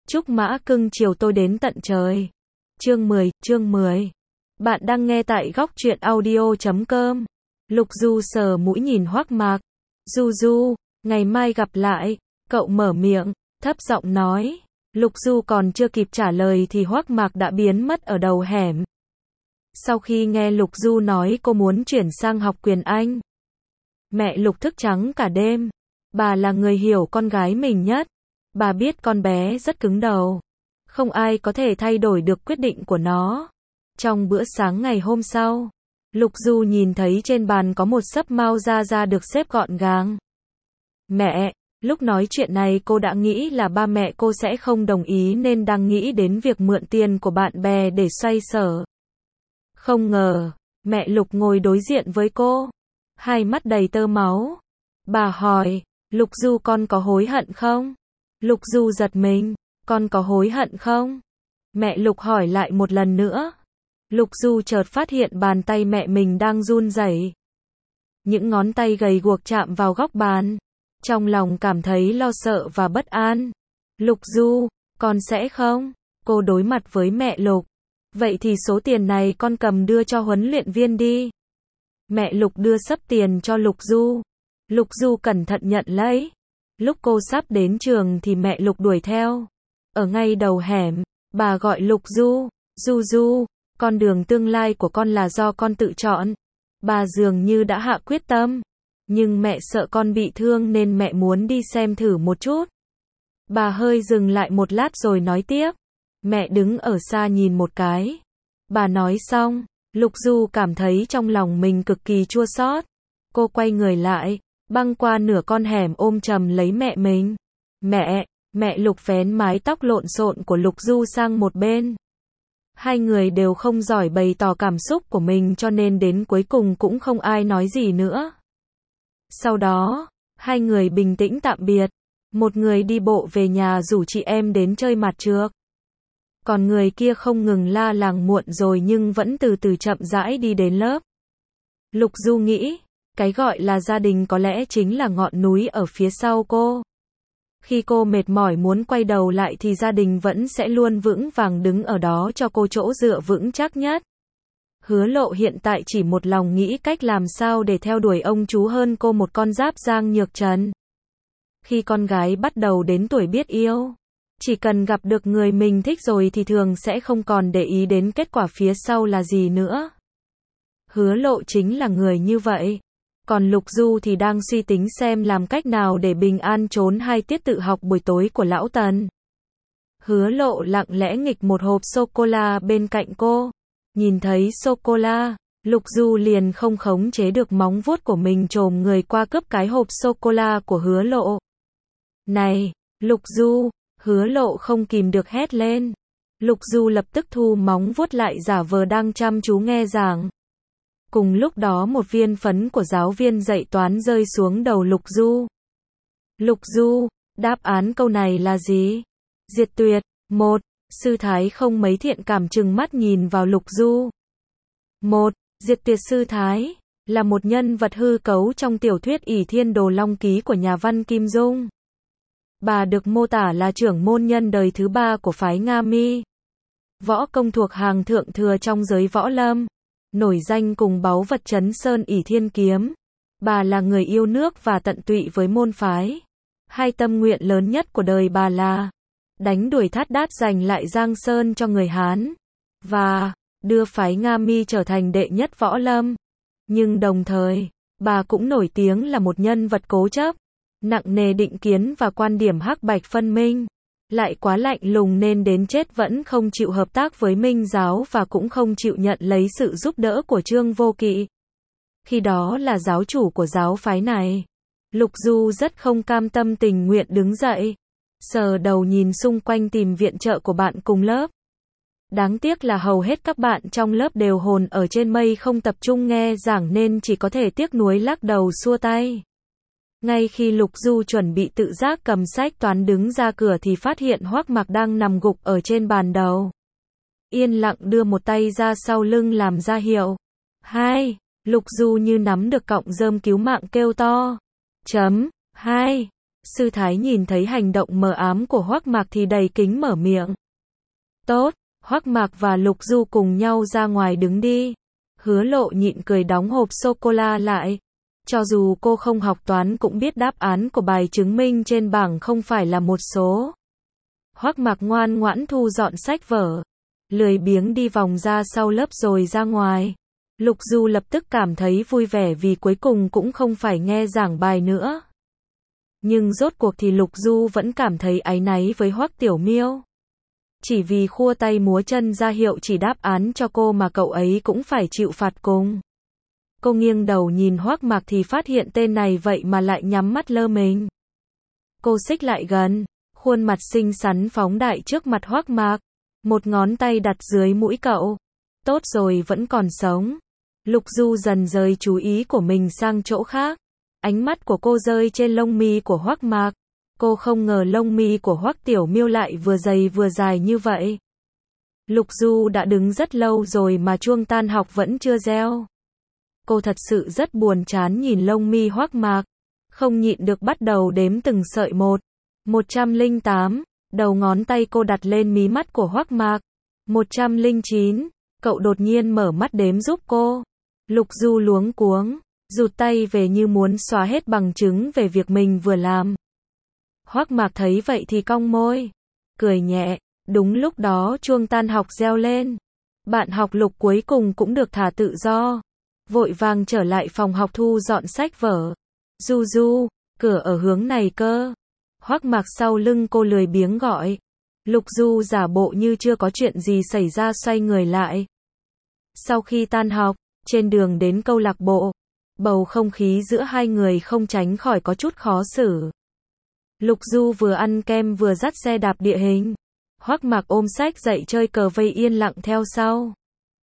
Chúc mã cưng chiều tôi đến tận trời. Chương 10. Bạn đang nghe tại góc truyện audio.com. Lục Du sờ mũi nhìn Hoắc Mạc. Du, ngày mai gặp lại. Cậu mở miệng, thấp giọng nói. Lục Du còn chưa kịp trả lời thì Hoắc Mạc đã biến mất ở đầu hẻm. Sau khi nghe Lục Du nói cô muốn chuyển sang học quyền Anh, mẹ Lục thức trắng cả đêm. Bà là người hiểu con gái mình nhất. Bà biết con bé rất cứng đầu. Không ai có thể thay đổi được quyết định của nó. Trong bữa sáng ngày hôm sau, Lục Du nhìn thấy trên bàn có một xấp Mao ra được xếp gọn gàng. Mẹ, lúc nói chuyện này cô đã nghĩ là ba mẹ cô sẽ không đồng ý nên đang nghĩ đến việc mượn tiền của bạn bè để xoay sở. Không ngờ, mẹ Lục ngồi đối diện với cô, hai mắt đầy tơ máu. Bà hỏi, Lục Du con có hối hận không? Lục Du giật mình, con có hối hận không? Mẹ Lục hỏi lại một lần nữa. Lục Du chợt phát hiện bàn tay mẹ mình đang run rẩy. Những ngón tay gầy guộc chạm vào góc bàn. Trong lòng cảm thấy lo sợ và bất an. Lục Du, con sẽ không? Cô đối mặt với mẹ Lục. Vậy thì số tiền này con cầm đưa cho huấn luyện viên đi. Mẹ Lục đưa xấp tiền cho Lục Du. Lục Du cẩn thận nhận lấy. Lúc cô sắp đến trường thì mẹ Lục đuổi theo. Ở ngay đầu hẻm, bà gọi Lục Du. Du, con đường tương lai của con là do con tự chọn. Bà dường như đã hạ quyết tâm. Nhưng mẹ sợ con bị thương nên mẹ muốn đi xem thử một chút. Bà hơi dừng lại một lát rồi nói tiếp. Mẹ đứng ở xa nhìn một cái. Bà nói xong, Lục Du cảm thấy trong lòng mình cực kỳ chua xót. Cô quay người lại, băng qua nửa con hẻm ôm chầm lấy mẹ mình. Mẹ Lục vén mái tóc lộn xộn của Lục Du sang một bên. Hai người đều không giỏi bày tỏ cảm xúc của mình cho nên đến cuối cùng cũng không ai nói gì nữa. Sau đó, hai người bình tĩnh tạm biệt. Một người đi bộ về nhà rủ chị em đến chơi mặt trượt. Còn người kia không ngừng la làng muộn rồi nhưng vẫn từ từ chậm rãi đi đến lớp. Lục Du nghĩ, cái gọi là gia đình có lẽ chính là ngọn núi ở phía sau cô. Khi cô mệt mỏi muốn quay đầu lại thì gia đình vẫn sẽ luôn vững vàng đứng ở đó cho cô chỗ dựa vững chắc nhất. Hứa Lộ hiện tại chỉ một lòng nghĩ cách làm sao để theo đuổi ông chú hơn cô một con giáp Giang Nhược Trần. Khi con gái bắt đầu đến tuổi biết yêu, chỉ cần gặp được người mình thích rồi thì thường sẽ không còn để ý đến kết quả phía sau là gì nữa. Hứa Lộ chính là người như vậy. Còn Lục Du thì đang suy tính xem làm cách nào để bình an trốn hai tiết tự học buổi tối của lão Tần. Hứa Lộ lặng lẽ nghịch một hộp sô-cô-la bên cạnh cô. Nhìn thấy sô-cô-la, Lục Du liền không khống chế được móng vuốt của mình chồm người qua cướp cái hộp sô-cô-la của Hứa Lộ. Này, Lục Du, Hứa Lộ không kìm được hét lên. Lục Du lập tức thu móng vuốt lại giả vờ đang chăm chú nghe giảng. Cùng lúc đó một viên phấn của giáo viên dạy toán rơi xuống đầu Lục Du. Lục Du, đáp án câu này là gì? Diệt tuyệt. 1. Sư Thái không mấy thiện cảm trừng mắt nhìn vào Lục Du. 1. Diệt tuyệt sư Thái là một nhân vật hư cấu trong tiểu thuyết ỷ Thiên Đồ Long Ký của nhà văn Kim Dung. Bà được mô tả là trưởng môn nhân đời thứ 3 của phái Nga Mi. Võ công thuộc hàng thượng thừa trong giới võ lâm. Nổi danh cùng báu vật Trấn Sơn ỷ Thiên Kiếm. Bà là người yêu nước và tận tụy với môn phái. Hai tâm nguyện lớn nhất của đời bà là đánh đuổi Thát Đát giành lại Giang Sơn cho người Hán. Và đưa phái Nga Mi trở thành đệ nhất võ lâm. Nhưng đồng thời, bà cũng nổi tiếng là một nhân vật cố chấp. Nặng nề định kiến và quan điểm hắc bạch phân minh. Lại quá lạnh lùng nên đến chết vẫn không chịu hợp tác với Minh giáo và cũng không chịu nhận lấy sự giúp đỡ của Trương Vô Kỵ. Khi đó là giáo chủ của giáo phái này. Lục Du rất không cam tâm tình nguyện đứng dậy. Sờ đầu nhìn xung quanh tìm viện trợ của bạn cùng lớp. Đáng tiếc là hầu hết các bạn trong lớp đều hồn ở trên mây không tập trung nghe giảng nên chỉ có thể tiếc nuối lắc đầu xua tay. Ngay khi Lục Du chuẩn bị tự giác cầm sách toán đứng ra cửa thì phát hiện Hoắc Mạc đang nằm gục ở trên bàn đầu. Yên lặng đưa một tay ra sau lưng làm ra hiệu. 2. Lục Du như nắm được cọng rơm cứu mạng kêu to. 2. Sư thái nhìn thấy hành động mờ ám của Hoắc Mạc thì đầy kính mở miệng. Tốt, Hoắc Mạc và Lục Du cùng nhau ra ngoài đứng đi. Hứa Lộ nhịn cười đóng hộp sô-cô-la lại. Cho dù cô không học toán cũng biết đáp án của bài chứng minh trên bảng không phải là một số. Hoắc Mạc ngoan ngoãn thu dọn sách vở, lười biếng đi vòng ra sau lớp rồi ra ngoài. Lục Du lập tức cảm thấy vui vẻ vì cuối cùng cũng không phải nghe giảng bài nữa. Nhưng rốt cuộc thì Lục Du vẫn cảm thấy áy náy với Hoắc Tiểu Miêu. Chỉ vì khua tay múa chân ra hiệu chỉ đáp án cho cô mà cậu ấy cũng phải chịu phạt cùng. Cô nghiêng đầu nhìn Hoắc Mạc thì phát hiện tên này vậy mà lại nhắm mắt lơ mình. Cô xích lại gần, khuôn mặt xinh xắn phóng đại trước mặt Hoắc Mạc, một ngón tay đặt dưới mũi cậu. Tốt rồi, vẫn còn sống. Lục Du dần rời chú ý của mình sang chỗ khác. Ánh mắt của cô rơi trên lông mi của Hoắc Mạc. Cô không ngờ lông mi của Hoắc Tiểu Miêu lại vừa dày vừa dài như vậy. Lục Du đã đứng rất lâu rồi mà chuông tan học vẫn chưa reo. Cô thật sự rất buồn chán nhìn lông mi Hoắc Mạc, không nhịn được bắt đầu đếm từng sợi một. 108, đầu ngón tay cô đặt lên mí mắt của Hoắc Mạc. 109, cậu đột nhiên mở mắt đếm giúp cô. Lục Du luống cuống, rụt tay về như muốn xóa hết bằng chứng về việc mình vừa làm. Hoắc Mạc thấy vậy thì cong môi, cười nhẹ. Đúng lúc đó chuông tan học reo lên. Bạn học Lục cuối cùng cũng được thả tự do. Vội vàng trở lại phòng học thu dọn sách vở. Du Du, cửa ở hướng này cơ. Hoắc Mạc sau lưng cô lười biếng gọi. Lục Du giả bộ như chưa có chuyện gì xảy ra xoay người lại. Sau khi tan học, trên đường đến câu lạc bộ, bầu không khí giữa hai người không tránh khỏi có chút khó xử. Lục Du vừa ăn kem vừa dắt xe đạp địa hình. Hoắc Mạc ôm sách dậy chơi cờ vây yên lặng theo sau.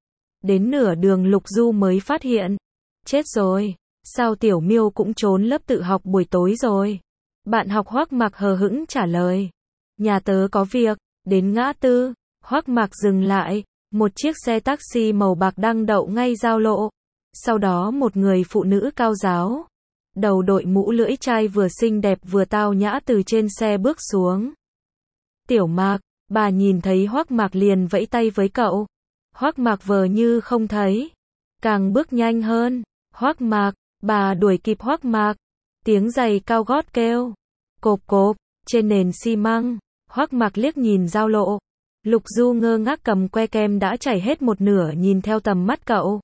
Đến nửa đường Lục Du mới phát hiện. Chết rồi, sao Tiểu Miêu cũng trốn lớp tự học buổi tối rồi? Bạn học Hoắc Mạc hờ hững trả lời. Nhà tớ có việc. Đến ngã tư, Hoắc Mạc dừng lại. Một chiếc xe taxi màu bạc đang đậu ngay giao lộ. Sau đó một người phụ nữ cao ráo, đầu đội mũ lưỡi chai vừa xinh đẹp vừa tao nhã từ trên xe bước xuống. Tiểu Mạc, bà nhìn thấy Hoắc Mạc liền vẫy tay với cậu. Hoắc Mạc vờ như không thấy, càng bước nhanh hơn. Hoắc Mạc, bà đuổi kịp Hoắc Mạc. Tiếng giày cao gót kêu cộp cộp trên nền xi măng. Hoắc Mạc liếc nhìn giao lộ. Lục Du ngơ ngác cầm que kem đã chảy hết một nửa nhìn theo tầm mắt cậu.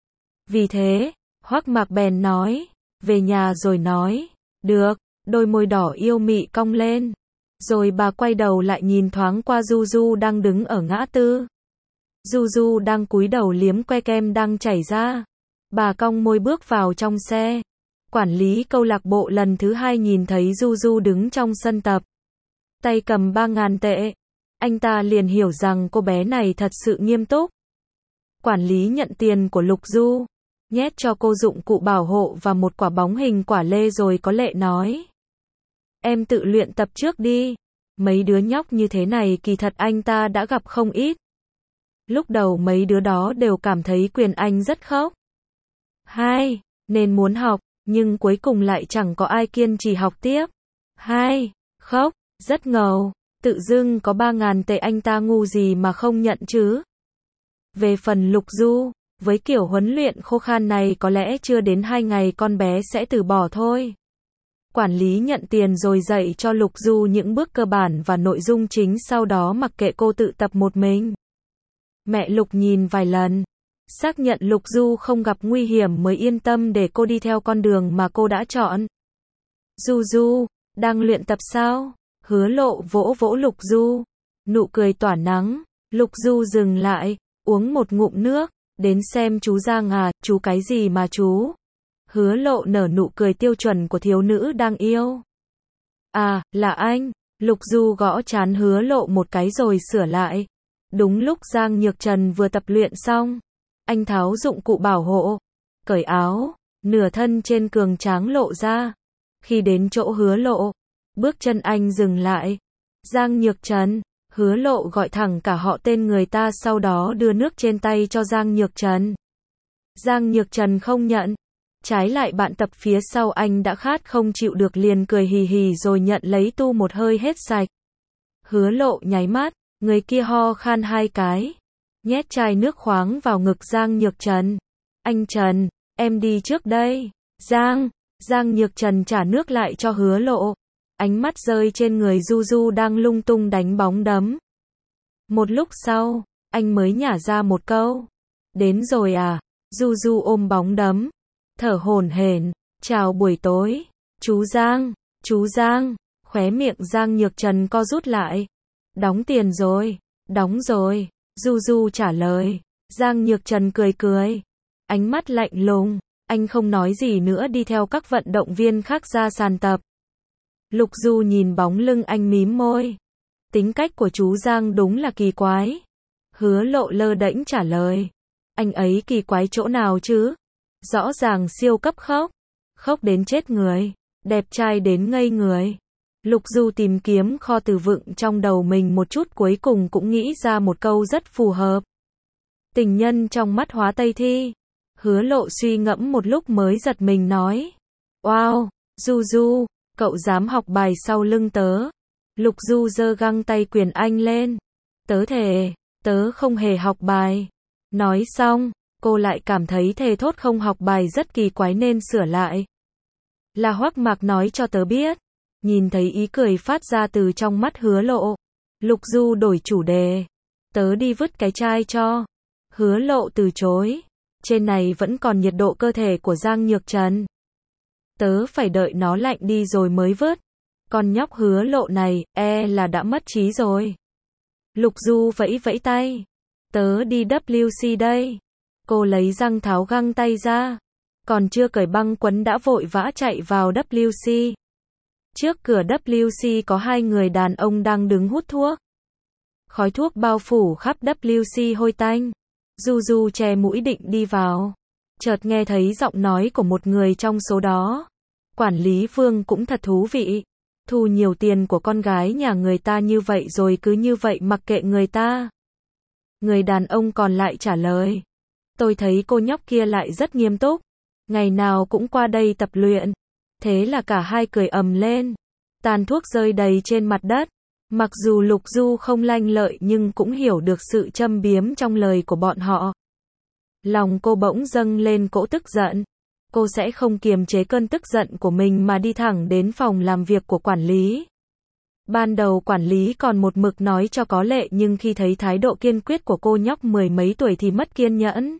Vì thế, Hoắc Mạc bèn nói, về nhà rồi nói. Được, đôi môi đỏ yêu mị cong lên. Rồi bà quay đầu lại nhìn thoáng qua Du Du đang đứng ở ngã tư. Du Du đang cúi đầu liếm que kem đang chảy ra. Bà cong môi bước vào trong xe. Quản lý câu lạc bộ lần thứ hai nhìn thấy Du Du đứng trong sân tập, tay cầm 3.000 tệ. Anh ta liền hiểu rằng cô bé này thật sự nghiêm túc. Quản lý nhận tiền của Lục Du, nhét cho cô dụng cụ bảo hộ và một quả bóng hình quả lê rồi có lệ nói. Em tự luyện tập trước đi. Mấy đứa nhóc như thế này kỳ thật anh ta đã gặp không ít. Lúc đầu mấy đứa đó đều cảm thấy Quyền Anh rất khóc. Hai, nên muốn học, nhưng cuối cùng lại chẳng có ai kiên trì học tiếp. Hai, khóc, rất ngầu. Tự dưng có 3.000 tệ anh ta ngu gì mà không nhận chứ. Về phần Lục Du, với kiểu huấn luyện khô khan này có lẽ chưa đến 2 ngày con bé sẽ từ bỏ thôi. Quản lý nhận tiền rồi dạy cho Lục Du những bước cơ bản và nội dung chính, sau đó mặc kệ cô tự tập một mình. Mẹ Lục nhìn vài lần, xác nhận Lục Du không gặp nguy hiểm mới yên tâm để cô đi theo con đường mà cô đã chọn. Du Du, đang luyện tập sao? Hứa Lộ vỗ vỗ Lục Du, nụ cười tỏa nắng. Lục Du dừng lại, uống một ngụm nước. Đến xem chú Giang à, chú cái gì mà chú? Hứa Lộ nở nụ cười tiêu chuẩn của thiếu nữ đang yêu. À, là anh. Lục Du gõ trán Hứa Lộ một cái rồi sửa lại. Đúng lúc Giang Nhược Trần vừa tập luyện xong, anh tháo dụng cụ bảo hộ, cởi áo, nửa thân trên cường tráng lộ ra. Khi đến chỗ Hứa Lộ, bước chân anh dừng lại. Giang Nhược Trần. Hứa Lộ gọi thẳng cả họ tên người ta, sau đó đưa nước trên tay cho Giang Nhược Trần. Giang Nhược Trần không nhận. Trái lại bạn tập phía sau anh đã khát không chịu được liền cười hì hì rồi nhận lấy tu một hơi hết sạch. Hứa Lộ nháy mắt, người kia ho khan 2 cái. Nhét chai nước khoáng vào ngực Giang Nhược Trần. Anh Trần, em đi trước đây. Giang Nhược Trần trả nước lại cho Hứa Lộ. Ánh mắt rơi trên người Du Du đang lung tung đánh bóng đấm. Một lúc sau, anh mới nhả ra một câu. Đến rồi à? Du Du ôm bóng đấm. Thở hổn hển. Chào buổi tối. Chú Giang. Khóe miệng Giang Nhược Trần co rút lại. Đóng tiền rồi. Đóng rồi. Du Du trả lời. Giang Nhược Trần cười. Ánh mắt lạnh lùng. Anh không nói gì nữa đi theo các vận động viên khác ra sàn tập. Lục Du nhìn bóng lưng anh mím môi. Tính cách của chú Giang đúng là kỳ quái. Hứa Lộ lơ đễnh trả lời. Anh ấy kỳ quái chỗ nào chứ? Rõ ràng siêu cấp khốc. Khốc đến chết người. Đẹp trai đến ngây người. Lục Du tìm kiếm kho từ vựng trong đầu mình một chút cuối cùng cũng nghĩ ra một câu rất phù hợp. Tình nhân trong mắt hóa Tây Thi. Hứa Lộ suy ngẫm một lúc mới giật mình nói. Wow, Du, cậu dám học bài sau lưng tớ. Lục Du giơ găng tay quyền anh lên. Tớ thề, tớ không hề học bài. Nói xong, cô lại cảm thấy thề thốt không học bài rất kỳ quái nên sửa lại. Là Hoắc Mạc nói cho tớ biết. Nhìn thấy ý cười phát ra từ trong mắt Hứa Lộ. Lục Du đổi chủ đề. Tớ đi vứt cái chai cho. Hứa Lộ từ chối. Trên này vẫn còn nhiệt độ cơ thể của Giang Nhược Trần. Tớ phải đợi nó lạnh đi rồi mới vứt. Con nhóc Hứa Lộ này, là đã mất trí rồi. Lục Du vẫy tay. Tớ đi WC đây. Cô lấy răng tháo găng tay ra. Còn chưa cởi băng quấn đã vội vã chạy vào WC. Trước cửa WC có 2 người đàn ông đang đứng hút thuốc. Khói thuốc bao phủ khắp WC hôi tanh. Du che mũi định đi vào. Chợt nghe thấy giọng nói của một người trong số đó. Quản lý Vương cũng thật thú vị. Thu nhiều tiền của con gái nhà người ta như vậy rồi cứ như vậy mặc kệ người ta. Người đàn ông còn lại trả lời. Tôi thấy cô nhóc kia lại rất nghiêm túc. Ngày nào cũng qua đây tập luyện. Thế là cả hai cười ầm lên. Tàn thuốc rơi đầy trên mặt đất. Mặc dù Lục Du không lanh lợi nhưng cũng hiểu được sự châm biếm trong lời của bọn họ. Lòng cô bỗng dâng lên cỗ tức giận. Cô sẽ không kiềm chế cơn tức giận của mình mà đi thẳng đến phòng làm việc của quản lý. Ban đầu quản lý còn một mực nói cho có lệ nhưng khi thấy thái độ kiên quyết của cô nhóc 10 mấy tuổi thì mất kiên nhẫn.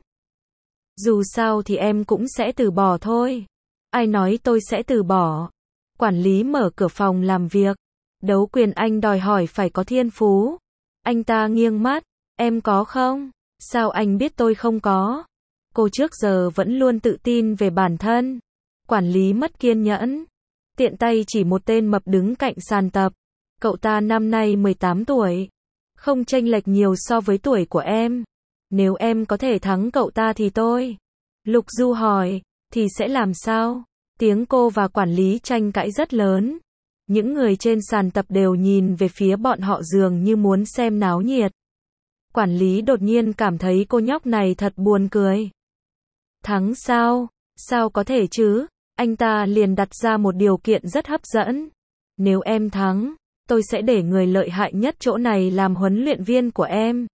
Dù sao thì em cũng sẽ từ bỏ thôi. Ai nói tôi sẽ từ bỏ? Quản lý mở cửa phòng làm việc. Đấu quyền anh đòi hỏi phải có thiên phú. Anh ta nghiêng mắt. Em có không? Sao anh biết tôi không có? Cô trước giờ vẫn luôn tự tin về bản thân. Quản lý mất kiên nhẫn. Tiện tay chỉ một tên mập đứng cạnh sàn tập. Cậu ta năm nay 18 tuổi. Không chênh lệch nhiều so với tuổi của em. Nếu em có thể thắng cậu ta thì tôi. Lục Du hỏi. Thì sẽ làm sao? Tiếng cô và quản lý tranh cãi rất lớn. Những người trên sàn tập đều nhìn về phía bọn họ dường như muốn xem náo nhiệt. Quản lý đột nhiên cảm thấy cô nhóc này thật buồn cười. Thắng sao? Sao có thể chứ? Anh ta liền đặt ra một điều kiện rất hấp dẫn. Nếu em thắng, tôi sẽ để người lợi hại nhất chỗ này làm huấn luyện viên của em.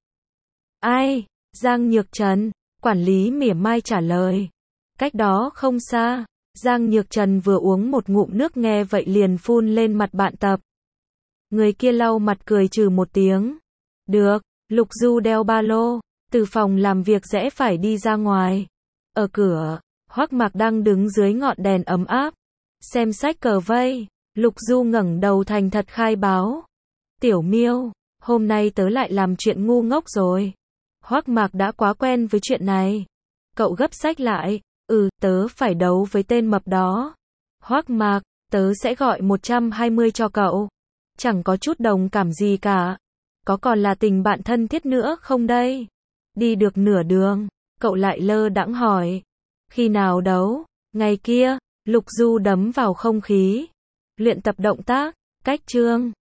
Ai? Giang Nhược Trần. Quản lý mỉa mai trả lời. Cách đó không xa. Giang Nhược Trần vừa uống một ngụm nước nghe vậy liền phun lên mặt bạn tập. Người kia lau mặt cười trừ một tiếng. Được, Lục Du đeo ba lô, từ phòng làm việc rẽ phải đi ra ngoài. Ở cửa, Hoắc Mạc đang đứng dưới ngọn đèn ấm áp. Xem sách cờ vây, Lục Du ngẩng đầu thành thật khai báo. Tiểu Miêu, hôm nay tớ lại làm chuyện ngu ngốc rồi. Hoắc Mạc đã quá quen với chuyện này. Cậu gấp sách lại. Tớ phải đấu với tên mập đó. Hoắc Mạc, tớ sẽ gọi 120 cho cậu. Chẳng có chút đồng cảm gì cả. Có còn là tình bạn thân thiết nữa không đây? Đi được nửa đường, cậu lại lơ đãng hỏi. Khi nào đấu? Ngày kia, Lục Du đấm vào không khí. Luyện tập động tác, cách chương.